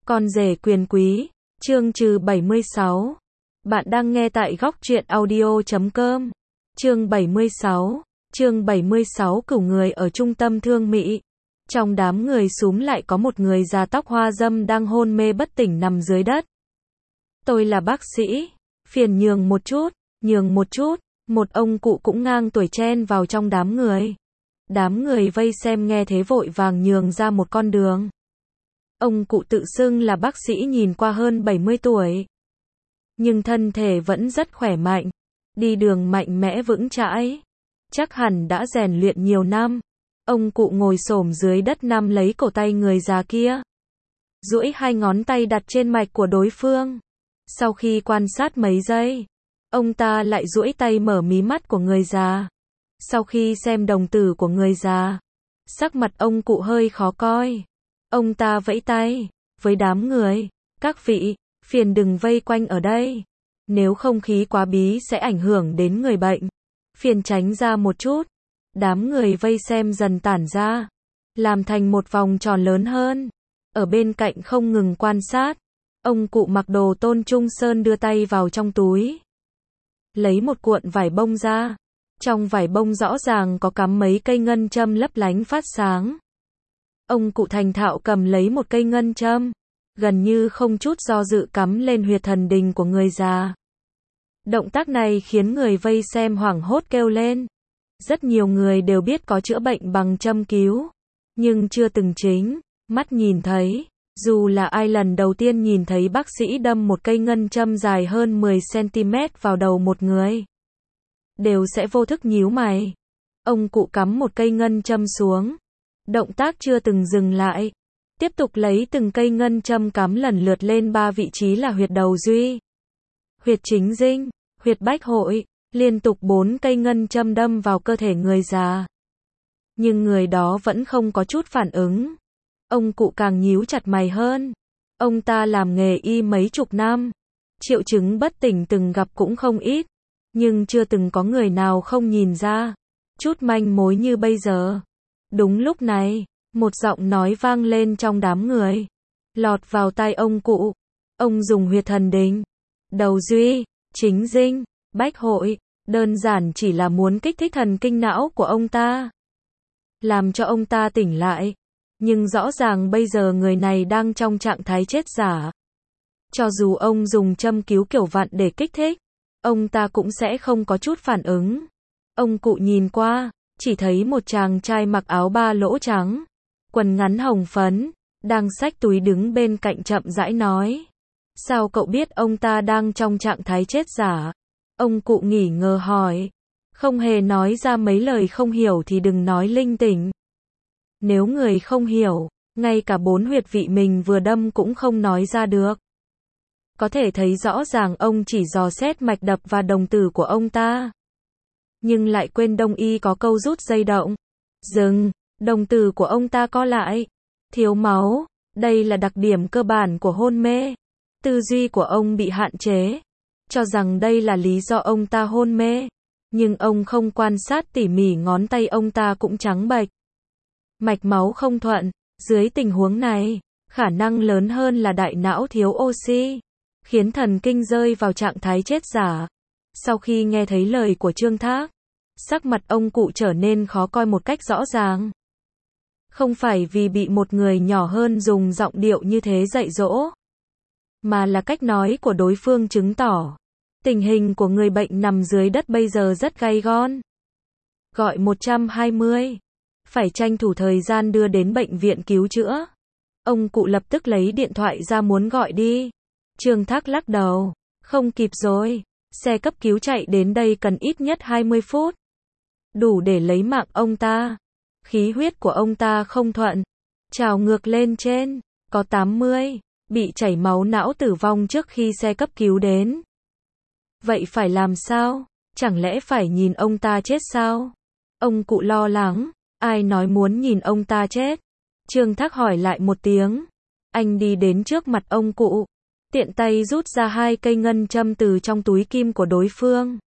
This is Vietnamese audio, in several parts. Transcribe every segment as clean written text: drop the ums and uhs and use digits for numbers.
Con rể quyền quý, chương trừ 76. Bạn đang nghe tại góc truyện audio.com. Chương 76. Chương 76 cửu người ở trung tâm thương mỹ. Trong đám người xúm lại có một người già tóc hoa râm đang hôn mê bất tỉnh nằm dưới đất. Tôi là bác sĩ, phiền nhường một chút, nhường một chút. Một ông cụ cũng ngang tuổi chen vào trong đám người. Đám người vây xem nghe thế vội vàng nhường ra một con đường. Ông cụ tự xưng là bác sĩ nhìn qua hơn 70 tuổi. Nhưng thân thể vẫn rất khỏe mạnh. Đi đường mạnh mẽ vững chãi. Chắc hẳn đã rèn luyện nhiều năm. Ông cụ ngồi xổm dưới đất nắm lấy cổ tay người già kia. Duỗi hai ngón tay đặt trên mạch của đối phương. Sau khi quan sát mấy giây, ông ta lại duỗi tay mở mí mắt của người già. Sau khi xem đồng tử của người già, sắc mặt ông cụ hơi khó coi. Ông ta vẫy tay với đám người, các vị, phiền đừng vây quanh ở đây. Nếu không khí quá bí sẽ ảnh hưởng đến người bệnh. Phiền tránh ra một chút. Đám người vây xem dần tản ra, làm thành một vòng tròn lớn hơn. Ở bên cạnh không ngừng quan sát. Ông cụ mặc đồ Tôn Trung Sơn đưa tay vào trong túi, lấy một cuộn vải bông ra. Trong vải bông rõ ràng có cắm mấy cây ngân châm lấp lánh phát sáng. Ông cụ thành thạo cầm lấy một cây ngân châm, gần như không chút do dự cắm lên huyệt thần đình của người già. Động tác này khiến người vây xem hoảng hốt kêu lên. Rất nhiều người đều biết có chữa bệnh bằng châm cứu, nhưng chưa từng chính mắt nhìn thấy. Dù là ai lần đầu tiên nhìn thấy bác sĩ đâm một cây ngân châm dài hơn 10 cm vào đầu một người, đều sẽ vô thức nhíu mày. Ông cụ cắm một cây ngân châm xuống. Động tác chưa từng dừng lại. Tiếp tục lấy từng cây ngân châm cắm lần lượt lên 3 vị trí là huyệt đầu duy, huyệt chính dinh, huyệt bách hội. Liên tục 4 cây ngân châm đâm vào cơ thể người già. Nhưng người đó vẫn không có chút phản ứng. Ông cụ càng nhíu chặt mày hơn. Ông ta làm nghề y mấy chục năm. Triệu chứng bất tỉnh từng gặp cũng không ít. Nhưng chưa từng có người nào không nhìn ra chút manh mối như bây giờ. Đúng lúc này, một giọng nói vang lên trong đám người, lọt vào tai ông cụ. Ông dùng huyệt thần đình, đầu duy, chính dinh, bách hội, đơn giản chỉ là muốn kích thích thần kinh não của ông ta, làm cho ông ta tỉnh lại. Nhưng rõ ràng bây giờ người này đang trong trạng thái chết giả. Cho dù ông dùng châm cứu kiểu vặn để kích thích, ông ta cũng sẽ không có chút phản ứng. Ông cụ nhìn qua, chỉ thấy một chàng trai mặc áo ba lỗ trắng, quần ngắn hồng phấn, đang xách túi đứng bên cạnh chậm rãi nói. Sao cậu biết ông ta đang trong trạng thái chết giả? Ông cụ nghỉ ngờ hỏi. Không hề nói ra mấy lời không hiểu thì đừng nói linh tinh. Nếu người không hiểu, ngay cả 4 huyệt vị mình vừa đâm cũng không nói ra được. Có thể thấy rõ ràng ông chỉ dò xét mạch đập và đồng tử của ông ta. Nhưng lại quên đông y có câu rút dây động. Dừng, đồng tử của ông ta co lại. Thiếu máu, đây là đặc điểm cơ bản của hôn mê. Tư duy của ông bị hạn chế, cho rằng đây là lý do ông ta hôn mê. Nhưng ông không quan sát tỉ mỉ ngón tay ông ta cũng trắng bệch. Mạch máu không thuận. Dưới tình huống này, khả năng lớn hơn là đại não thiếu oxy, khiến thần kinh rơi vào trạng thái chết giả. Sau khi nghe thấy lời của Trương Thác, sắc mặt ông cụ trở nên khó coi một cách rõ ràng. Không phải vì bị một người nhỏ hơn dùng giọng điệu như thế dạy dỗ, mà là cách nói của đối phương chứng tỏ tình hình của người bệnh nằm dưới đất bây giờ rất gay gon. Gọi 120. Phải tranh thủ thời gian đưa đến bệnh viện cứu chữa. Ông cụ lập tức lấy điện thoại ra muốn gọi đi. Trương Thác lắc đầu. Không kịp rồi. Xe cấp cứu chạy đến đây cần ít nhất 20 phút. Đủ để lấy mạng ông ta. Khí huyết của ông ta không thuận. Trào ngược lên trên. Có 80. Bị chảy máu não tử vong trước khi xe cấp cứu đến. Vậy phải làm sao? Chẳng lẽ phải nhìn ông ta chết sao? Ông cụ lo lắng. Ai nói muốn nhìn ông ta chết? Trương Thác hỏi lại một tiếng. Anh đi đến trước mặt ông cụ, tiện tay rút ra 2 cây ngân châm từ trong túi kim của đối phương.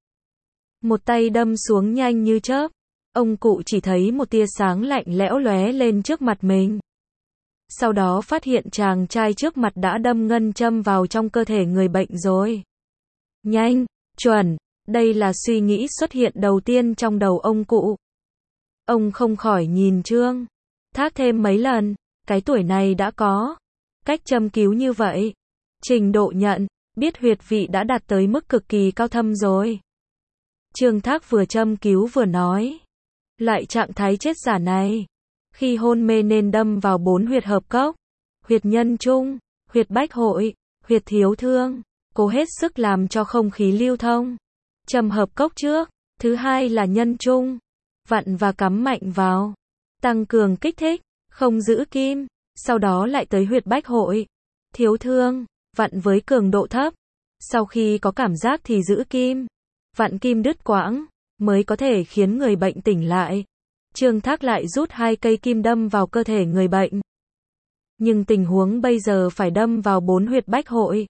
Một tay đâm xuống nhanh như chớp. Ông cụ chỉ thấy một tia sáng lạnh lẽo lóe lên trước mặt mình. sau đó phát hiện chàng trai trước mặt đã đâm ngân châm vào trong cơ thể người bệnh rồi. Nhanh, chuẩn, đây là suy nghĩ xuất hiện đầu tiên trong đầu ông cụ. Ông không khỏi nhìn Trương Thác thêm mấy lần, cái tuổi này đã có cách châm cứu như vậy. Trình độ nhận, biết huyệt vị đã đạt tới mức cực kỳ cao thâm rồi. Trương Thác vừa châm cứu vừa nói. Loại trạng thái chết giả này, khi hôn mê nên đâm vào 4 huyệt hợp cốc, huyệt nhân trung, huyệt bách hội, huyệt thiếu thương, cố hết sức làm cho không khí lưu thông. Châm hợp cốc trước, thứ hai là nhân trung, vặn và cắm mạnh vào, tăng cường kích thích, không giữ kim, sau đó lại tới huyệt bách hội, thiếu thương, vặn với cường độ thấp, sau khi có cảm giác thì giữ kim, vặn kim đứt quãng, mới có thể khiến người bệnh tỉnh lại. Trương Thác lại rút 2 cây kim đâm vào cơ thể người bệnh. Nhưng tình huống bây giờ phải đâm vào 4 huyệt bách hội.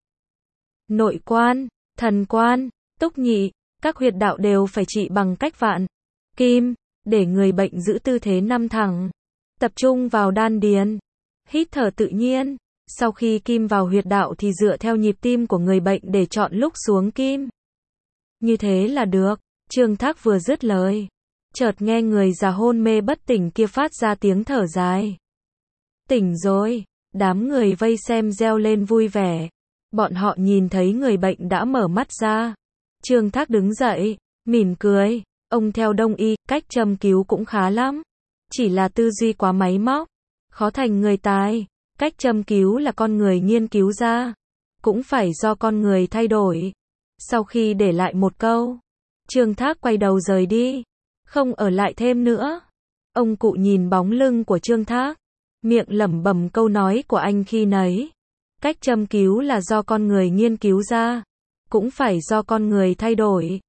Nội quan, thần quan, túc nhị, các huyệt đạo đều phải trị bằng cách vạn kim, để người bệnh giữ tư thế nằm thẳng, tập trung vào đan điền, hít thở tự nhiên. Sau khi kim vào huyệt đạo thì dựa theo nhịp tim của người bệnh để chọn lúc xuống kim. Như thế là được. Trương Thác vừa dứt lời, chợt nghe người già hôn mê bất tỉnh kia phát ra tiếng thở dài. Tỉnh rồi, đám người vây xem reo lên vui vẻ. Bọn họ nhìn thấy người bệnh đã mở mắt ra. Trương Thác đứng dậy, mỉm cười. Ông theo đông y, cách châm cứu cũng khá lắm. Chỉ là tư duy quá máy móc, khó thành người tài. Cách châm cứu là con người nghiên cứu ra, cũng phải do con người thay đổi. Sau khi để lại một câu, Trương Thác quay đầu rời đi, không ở lại thêm nữa. Ông cụ nhìn bóng lưng của Trương Thác, miệng lẩm bẩm câu nói của anh khi nấy. Cách châm cứu là do con người nghiên cứu ra, cũng phải do con người thay đổi.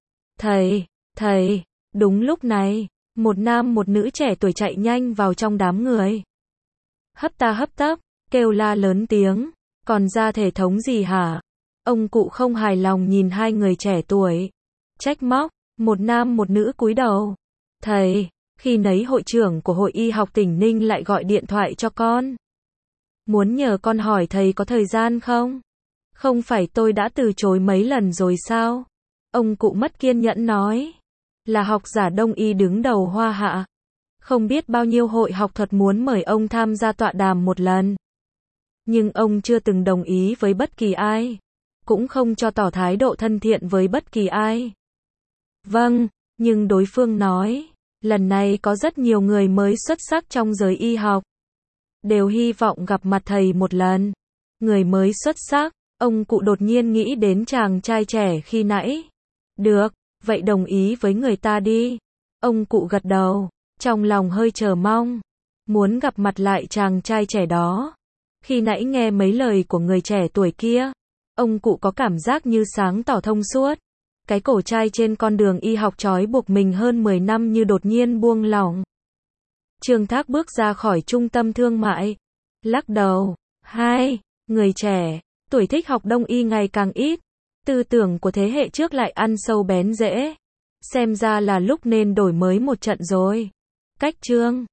Thầy, đúng lúc này, một nam một nữ trẻ tuổi chạy nhanh vào trong đám người. Hấp ta hấp tấp, kêu la lớn tiếng, còn ra thể thống gì hả? Ông cụ không hài lòng nhìn 2 người trẻ tuổi, trách móc, một nam một nữ cúi đầu. Thầy, khi nấy hội trưởng của Hội Y học tỉnh Ninh lại gọi điện thoại cho con. Muốn nhờ con hỏi thầy có thời gian không? Không phải tôi đã từ chối mấy lần rồi sao? Ông cụ mất kiên nhẫn nói. Là học giả đông y đứng đầu Hoa Hạ. Không biết bao nhiêu hội học thuật muốn mời ông tham gia tọa đàm một lần. Nhưng ông chưa từng đồng ý với bất kỳ ai. Cũng không cho tỏ thái độ thân thiện với bất kỳ ai. Vâng, nhưng đối phương nói, lần này có rất nhiều người mới xuất sắc trong giới y học. Đều hy vọng gặp mặt thầy một lần. Người mới xuất sắc, ông cụ đột nhiên nghĩ đến chàng trai trẻ khi nãy. Được, vậy đồng ý với người ta đi. Ông cụ gật đầu, trong lòng hơi chờ mong. Muốn gặp mặt lại chàng trai trẻ đó. Khi nãy nghe mấy lời của người trẻ tuổi kia, ông cụ có cảm giác như sáng tỏ thông suốt. Cái cổ trai trên con đường y học trói buộc mình hơn 10 năm như đột nhiên buông lỏng. Trương Thác bước ra khỏi trung tâm thương mại, lắc đầu. Người trẻ, tuổi thích học đông y ngày càng ít. Tư tưởng của thế hệ trước lại ăn sâu bén rễ. Xem ra là lúc nên đổi mới một trận rồi. Cách Trương